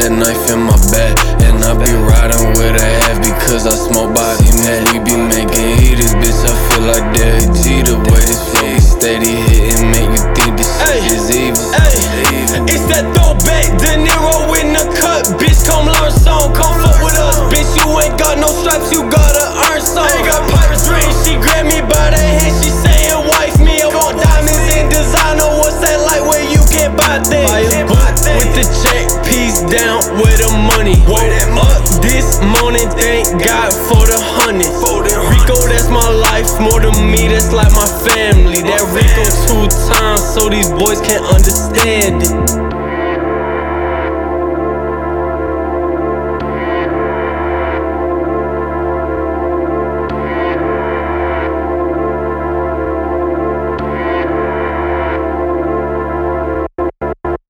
that knife in my back, and I be riding with a half because I smoke body man. We be making heaters, bitch, I feel like Derek G. The way this flow be steady hitting, make you think this shit is evil. It's that throwback De Niro in the cut, bitch, come learn some, come fuck with us, bitch, you ain't got no stripes, you gotta earn some. Ain't got pirate's ring, she grabbed me by the hand, she saying wife me, I want diamonds and designer, what's that like where you can buy things? With the check piece down where the money. Woke up this morning, thank God for the honey. Rico, that's my life, more to me, that's like my family. That Rico 2 times so these boys can't understand it.